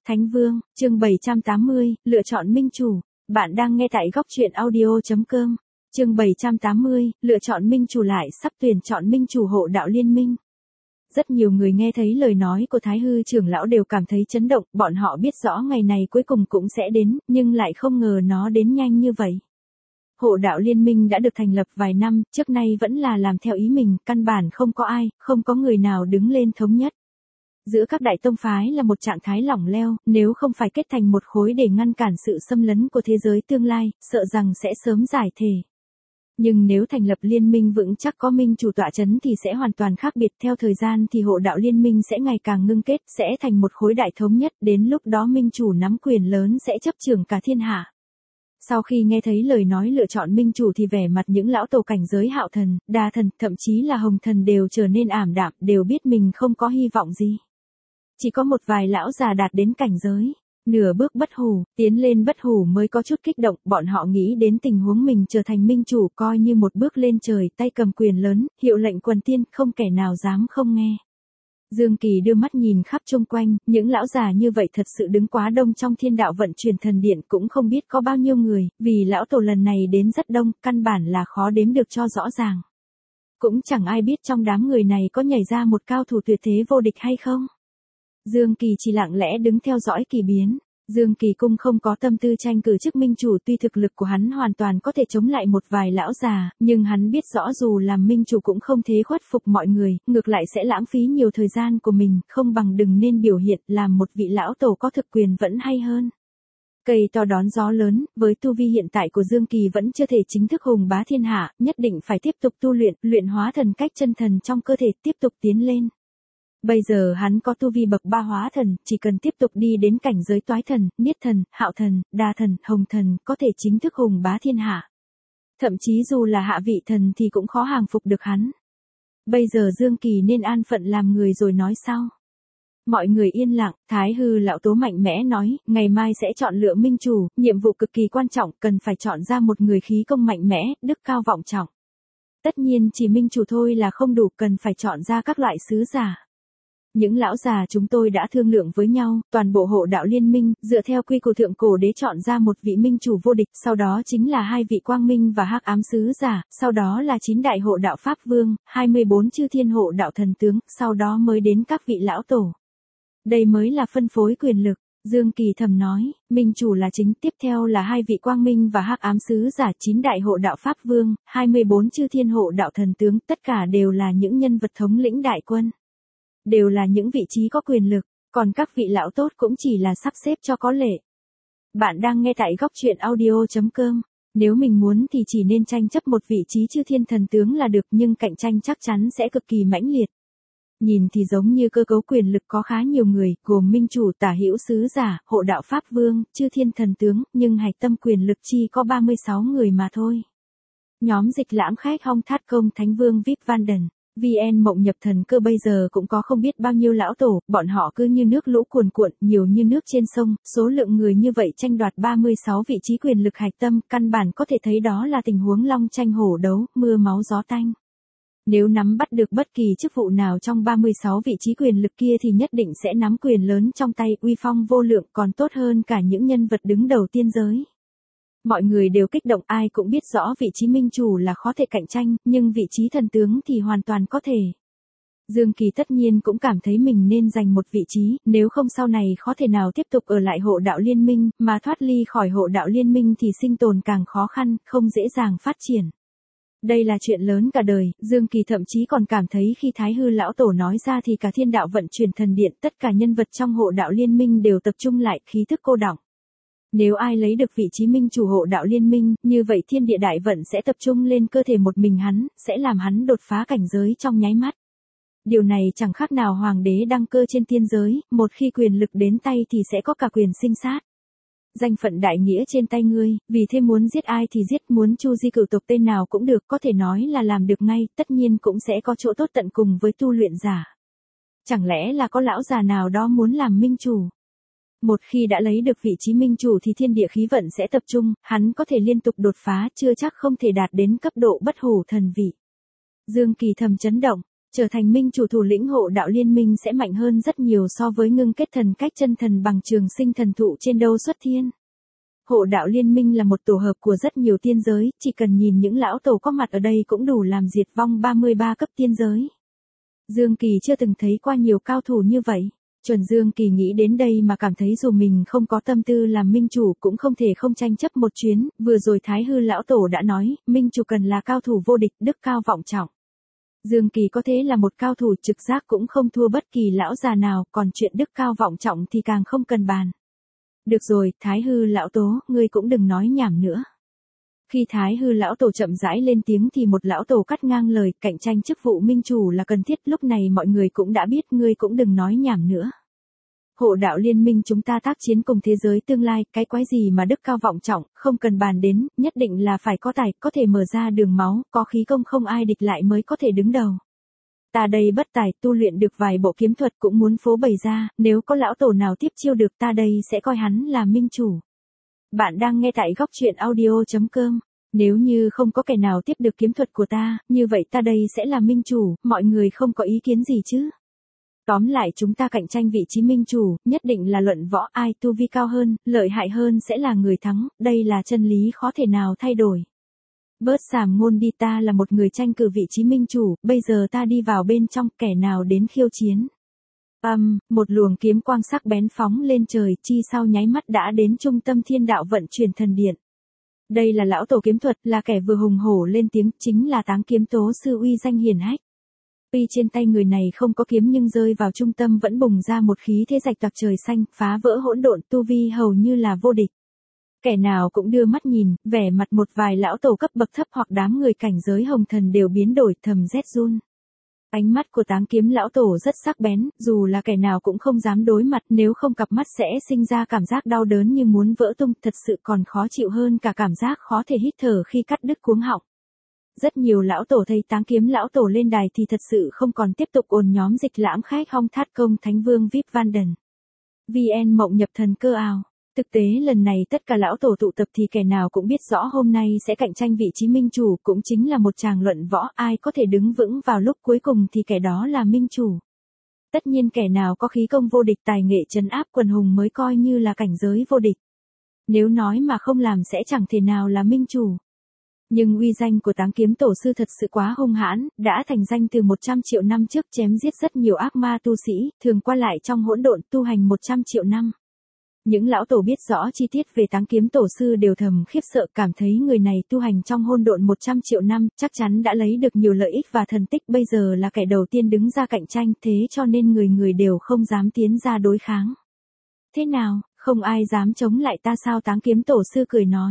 Thánh Vương, chương 780, lựa chọn minh chủ. Bạn đang nghe tại góc truyện audio.com. Chương 780, lựa chọn minh chủ lại sắp tuyển chọn minh chủ hộ đạo liên minh. Rất nhiều người nghe thấy lời nói của Thái Hư trưởng lão đều cảm thấy chấn động, bọn họ biết rõ ngày này cuối cùng cũng sẽ đến, nhưng lại không ngờ nó đến nhanh như vậy. Hộ đạo liên minh đã được thành lập vài năm, trước nay vẫn là làm theo ý mình, căn bản không có ai, không có người nào đứng lên thống nhất. Giữa các đại tông phái là một trạng thái lỏng leo, nếu không phải kết thành một khối để ngăn cản sự xâm lấn của thế giới tương lai, sợ rằng sẽ sớm giải thể. Nhưng nếu thành lập liên minh vững chắc có minh chủ tọa chấn thì sẽ hoàn toàn khác biệt, theo thời gian thì hộ đạo liên minh sẽ ngày càng ngưng kết, sẽ thành một khối đại thống nhất, đến lúc đó minh chủ nắm quyền lớn sẽ chấp chưởng cả thiên hạ. Sau khi nghe thấy lời nói lựa chọn minh chủ thì vẻ mặt những lão tổ cảnh giới Hạo thần, Đa thần, thậm chí là Hồng thần đều trở nên ảm đạm, đều biết mình không có hy vọng gì. Chỉ có một vài lão già đạt đến cảnh giới nửa bước bất hủ, tiến lên bất hủ mới có chút kích động, bọn họ nghĩ đến tình huống mình trở thành minh chủ coi như một bước lên trời, tay cầm quyền lớn, hiệu lệnh quần tiên, không kẻ nào dám không nghe. Dương Kỳ đưa mắt nhìn khắp chung quanh, những lão già như vậy thật sự đứng quá đông trong thiên đạo vận chuyển thần điện, cũng không biết có bao nhiêu người, vì lão tổ lần này đến rất đông, căn bản là khó đếm được cho rõ ràng. Cũng chẳng ai biết trong đám người này có nhảy ra một cao thủ tuyệt thế vô địch hay không. Dương Kỳ chỉ lặng lẽ đứng theo dõi kỳ biến. Dương Kỳ cung không có tâm tư tranh cử chức minh chủ, tuy thực lực của hắn hoàn toàn có thể chống lại một vài lão già, nhưng hắn biết rõ dù làm minh chủ cũng không thế khuất phục mọi người, ngược lại sẽ lãng phí nhiều thời gian của mình, không bằng đừng nên biểu hiện làm một vị lão tổ có thực quyền vẫn hay hơn. Cây to đón gió lớn, với tu vi hiện tại của Dương Kỳ vẫn chưa thể chính thức hùng bá thiên hạ, nhất định phải tiếp tục tu luyện, luyện hóa thần cách chân thần trong cơ thể, tiếp tục tiến lên. Bây giờ hắn có tu vi bậc 3 hóa thần, chỉ cần tiếp tục đi đến cảnh giới toái thần, niết thần, hạo thần, đa thần, hồng thần, có thể chính thức hùng bá thiên hạ. Thậm chí dù là hạ vị thần thì cũng khó hàng phục được hắn. Bây giờ Dương Kỳ nên an phận làm người rồi nói sau. Mọi người yên lặng, Thái Hư lão tố mạnh mẽ nói, ngày mai sẽ chọn lựa minh chủ, nhiệm vụ cực kỳ quan trọng, cần phải chọn ra một người khí công mạnh mẽ, đức cao vọng trọng. Tất nhiên chỉ minh chủ thôi là không đủ, cần phải chọn ra các loại sứ giả. Những lão già chúng tôi đã thương lượng với nhau, toàn bộ hộ đạo liên minh, dựa theo quy củ thượng cổ đế chọn ra một vị minh chủ vô địch, sau đó chính là 2 vị quang minh và hắc ám sứ giả, sau đó là 9 đại hộ đạo pháp vương, 24 chư thiên hộ đạo thần tướng, sau đó mới đến các vị lão tổ. Đây mới là phân phối quyền lực. Dương Kỳ thầm nói, minh chủ là chính, tiếp theo là 2 vị quang minh và hắc ám sứ giả, 9 đại hộ đạo pháp vương, 24 chư thiên hộ đạo thần tướng, tất cả đều là những nhân vật thống lĩnh đại quân. Đều là những vị trí có quyền lực, còn các vị lão tốt cũng chỉ là sắp xếp cho có lệ. Bạn đang nghe tại góc truyện audio.com. Nếu mình muốn thì chỉ nên tranh chấp một vị trí chư thiên thần tướng là được, nhưng cạnh tranh chắc chắn sẽ cực kỳ mãnh liệt. Nhìn thì giống như cơ cấu quyền lực có khá nhiều người, gồm minh chủ, tả hữu sứ giả, hộ đạo pháp vương, chư thiên thần tướng, nhưng hạch tâm quyền lực chi có 36 người mà thôi. Nhóm Dịch Lãm Khách Hong Thát Công Thánh Vương VIP Vanden, VN Mộng Nhập Thần Cơ bây giờ cũng có không biết bao nhiêu lão tổ, bọn họ cứ như nước lũ cuồn cuộn, nhiều như nước trên sông, số lượng người như vậy tranh đoạt 36 vị trí quyền lực hạch tâm, căn bản có thể thấy đó là tình huống long tranh hổ đấu, mưa máu gió tanh. Nếu nắm bắt được bất kỳ chức vụ nào trong 36 vị trí quyền lực kia thì nhất định sẽ nắm quyền lớn trong tay, uy phong vô lượng, còn tốt hơn cả những nhân vật đứng đầu tiên giới. Mọi người đều kích động, ai cũng biết rõ vị trí minh chủ là khó thể cạnh tranh, nhưng vị trí thần tướng thì hoàn toàn có thể. Dương Kỳ tất nhiên cũng cảm thấy mình nên giành một vị trí, nếu không sau này khó thể nào tiếp tục ở lại hộ đạo liên minh, mà thoát ly khỏi hộ đạo liên minh thì sinh tồn càng khó khăn, không dễ dàng phát triển. Đây là chuyện lớn cả đời, Dương Kỳ thậm chí còn cảm thấy khi Thái Hư lão tổ nói ra thì cả thiên đạo vận chuyển thần điện, tất cả nhân vật trong hộ đạo liên minh đều tập trung lại, khí thức cô đọng. Nếu ai lấy được vị trí minh chủ hộ đạo liên minh, như vậy thiên địa đại vận sẽ tập trung lên cơ thể một mình hắn, sẽ làm hắn đột phá cảnh giới trong nháy mắt. Điều này chẳng khác nào hoàng đế đăng cơ trên tiên giới, một khi quyền lực đến tay thì sẽ có cả quyền sinh sát. Danh phận đại nghĩa trên tay ngươi, vì thế muốn giết ai thì giết, muốn chu di cửu tộc tên nào cũng được, có thể nói là làm được ngay, tất nhiên cũng sẽ có chỗ tốt tận cùng với tu luyện giả. Chẳng lẽ là có lão già nào đó muốn làm minh chủ? Một khi đã lấy được vị trí minh chủ thì thiên địa khí vận sẽ tập trung, hắn có thể liên tục đột phá, chưa chắc không thể đạt đến cấp độ bất hủ thần vị. Dương Kỳ thầm chấn động, Trở thành minh chủ thủ lĩnh hộ đạo liên minh sẽ mạnh hơn rất nhiều so với ngưng kết thần cách chân thần bằng trường sinh thần thụ trên đâu xuất thiên. Hộ đạo liên minh là một tổ hợp của rất nhiều tiên giới, chỉ cần nhìn những lão tổ có mặt ở đây cũng đủ làm diệt vong 33 cấp tiên giới. Dương Kỳ chưa từng thấy qua nhiều cao thủ như vậy. Chuẩn Dương Kỳ nghĩ đến đây mà cảm thấy dù mình không có tâm tư làm minh chủ cũng không thể không tranh chấp một chuyến, vừa rồi Thái Hư lão tổ đã nói, minh chủ cần là cao thủ vô địch, đức cao vọng trọng. Dương Kỳ có thế là một cao thủ trực giác cũng không thua bất kỳ lão già nào, còn chuyện đức cao vọng trọng thì càng không cần bàn. Được rồi, Thái Hư lão tổ, ngươi cũng đừng nói nhảm nữa. Khi Thái Hư lão tổ chậm rãi lên tiếng thì một lão tổ cắt ngang lời, cạnh tranh chức vụ minh chủ là cần thiết, lúc này mọi người cũng đã biết, ngươi cũng đừng nói nhảm nữa. Hộ đạo liên minh chúng ta tác chiến cùng thế giới tương lai, cái quái gì mà đức cao vọng trọng, không cần bàn đến, nhất định là phải có tài, có thể mở ra đường máu, có khí công không ai địch lại mới có thể đứng đầu. Ta đây bất tài, tu luyện được vài bộ kiếm thuật cũng muốn phô bày ra, nếu có lão tổ nào tiếp chiêu được ta đây sẽ coi hắn là minh chủ. Bạn đang nghe tại góc truyện audio.com. Nếu như không có kẻ nào tiếp được kiếm thuật của ta, như vậy ta đây sẽ là minh chủ, mọi người không có ý kiến gì chứ? Tóm lại chúng ta cạnh tranh vị trí minh chủ, nhất định là luận võ, ai tu vi cao hơn, lợi hại hơn sẽ là người thắng, đây là chân lý khó thể nào thay đổi. Bớt sàm ngôn đi, ta là một người tranh cử vị trí minh chủ, bây giờ ta đi vào bên trong, kẻ nào đến khiêu chiến. Một luồng kiếm quang sắc bén phóng lên trời, chi sau nháy mắt đã đến trung tâm thiên đạo vận chuyển thần điện. Đây là lão tổ kiếm thuật, là kẻ vừa hùng hổ lên tiếng, chính là Táng Kiếm Tố sư uy danh hiển hách. Tuy trên tay người này không có kiếm nhưng rơi vào trung tâm vẫn bùng ra một khí thế rạch toạc trời xanh, phá vỡ hỗn độn, tu vi hầu như là vô địch. Kẻ nào cũng đưa mắt nhìn, vẻ mặt một vài lão tổ cấp bậc thấp hoặc đám người cảnh giới hồng thần đều biến đổi, thầm rét run. Ánh mắt của Táng Kiếm lão tổ rất sắc bén, dù là kẻ nào cũng không dám đối mặt, nếu không cặp mắt sẽ sinh ra cảm giác đau đớn như muốn vỡ tung, thật sự còn khó chịu hơn cả cảm giác khó thể hít thở khi cắt đứt cuống họng. Rất nhiều lão tổ thấy Táng Kiếm lão tổ lên đài thì thật sự không còn tiếp tục ồn nhóm dịch lãm khách Hong Thát Công Thánh Vương VIP Vanden. VN Mộng nhập thần cơ ào. Thực tế lần này tất cả lão tổ tụ tập thì kẻ nào cũng biết rõ hôm nay sẽ cạnh tranh vị trí minh chủ, cũng chính là một tràng luận võ, ai có thể đứng vững vào lúc cuối cùng thì kẻ đó là minh chủ. Tất nhiên kẻ nào có khí công vô địch, tài nghệ trấn áp quần hùng mới coi như là cảnh giới vô địch. Nếu nói mà không làm sẽ chẳng thể nào là minh chủ. Nhưng uy danh của Táng Kiếm Tổ sư thật sự quá hung hãn, đã thành danh từ 100 triệu năm trước, chém giết rất nhiều ác ma tu sĩ, thường qua lại trong hỗn độn tu hành 100 triệu năm. Những lão tổ biết rõ chi tiết về Táng Kiếm Tổ sư đều thầm khiếp sợ, cảm thấy người này tu hành trong hỗn độn 100 triệu năm, chắc chắn đã lấy được nhiều lợi ích và thần tích, bây giờ là kẻ đầu tiên đứng ra cạnh tranh, thế cho nên người người đều không dám tiến ra đối kháng. Thế nào, không ai dám chống lại ta sao? Táng Kiếm Tổ sư cười nói.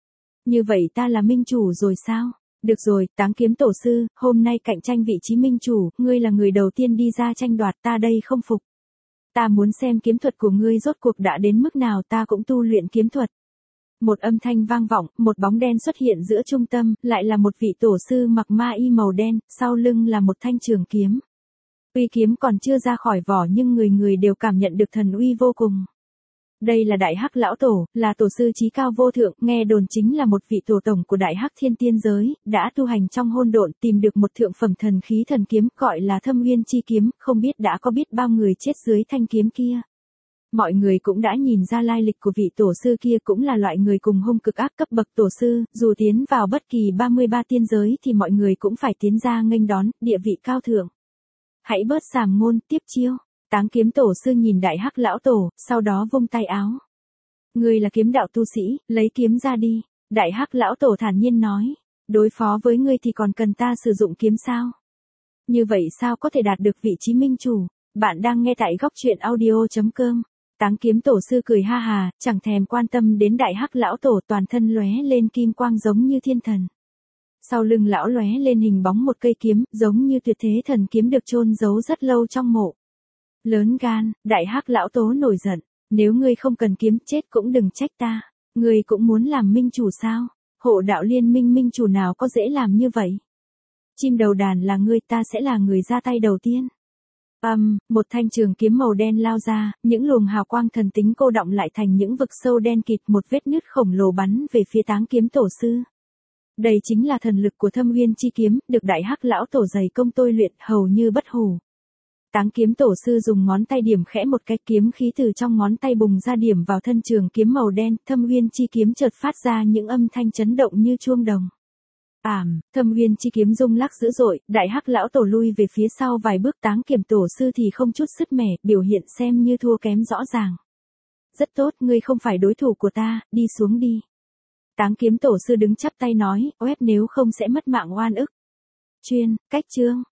Như vậy ta là minh chủ rồi sao? Được rồi, Táng Kiếm Tổ sư, hôm nay cạnh tranh vị trí minh chủ, ngươi là người đầu tiên đi ra tranh đoạt, ta đây không phục. Ta muốn xem kiếm thuật của ngươi rốt cuộc đã đến mức nào, ta cũng tu luyện kiếm thuật. Một âm thanh vang vọng, một bóng đen xuất hiện giữa trung tâm, lại là một vị tổ sư mặc ma y màu đen, sau lưng là một thanh trường kiếm. Uy kiếm còn chưa ra khỏi vỏ nhưng người người đều cảm nhận được thần uy vô cùng. Đây là Đại Hắc lão tổ, là tổ sư chí cao vô thượng, nghe đồn chính là một vị tổ tổng của Đại Hắc Thiên Tiên giới, đã tu hành trong hôn độn, tìm được một thượng phẩm thần khí thần kiếm, gọi là Thâm Uyên chi kiếm, không biết đã có biết bao người chết dưới thanh kiếm kia. Mọi người cũng đã nhìn ra lai lịch của vị tổ sư kia, cũng là loại người cùng hung cực ác cấp bậc tổ sư, dù tiến vào bất kỳ 33 tiên giới thì mọi người cũng phải tiến ra nghênh đón, địa vị cao thượng. Hãy bớt sàm ngôn, tiếp chiêu. Táng Kiếm Tổ sư nhìn Đại Hắc lão tổ, sau đó vung tay áo. Ngươi là kiếm đạo tu sĩ, lấy kiếm ra đi. Đại Hắc lão tổ thản nhiên nói. Đối phó với ngươi thì còn cần ta sử dụng kiếm sao? Như vậy sao có thể đạt được vị trí minh chủ? Bạn đang nghe tại góc truyện audio.com. Táng Kiếm Tổ sư cười ha hà, chẳng thèm quan tâm đến Đại Hắc lão tổ, toàn thân lóe lên kim quang giống như thiên thần. Sau lưng lão lóe lên hình bóng một cây kiếm, giống như tuyệt thế thần kiếm được chôn giấu rất lâu trong mộ. Lớn gan, Đại Hắc lão tổ nổi giận, nếu ngươi không cần kiếm chết cũng đừng trách ta, ngươi cũng muốn làm minh chủ sao? Hộ đạo liên minh minh chủ nào có dễ làm như vậy? Chim đầu đàn là ngươi, ta sẽ là người ra tay đầu tiên. Một thanh trường kiếm màu đen lao ra, những luồng hào quang thần tính cô đọng lại thành những vực sâu đen kịt, một vết nứt khổng lồ bắn về phía Táng Kiếm Tổ sư. Đây chính là thần lực của Thâm Uyên chi kiếm, được Đại Hắc lão tổ dày công tôi luyện, hầu như bất hủ. Táng kiếm tổ sư dùng ngón tay điểm khẽ một cái, kiếm khí từ trong ngón tay bùng ra điểm vào thân trường kiếm màu đen, Thâm Uyên chi kiếm chợt phát ra những âm thanh chấn động như chuông đồng. Thâm Uyên chi kiếm rung lắc dữ dội, Đại Hắc lão tổ lui về phía sau vài bước, Táng kiếm tổ sư thì không chút sứt mẻ, biểu hiện xem như thua kém rõ ràng. Rất tốt, ngươi không phải đối thủ của ta, đi xuống đi. Táng kiếm tổ sư đứng chắp tay nói, oép nếu không sẽ mất mạng oan ức. Chuyên, cách chương.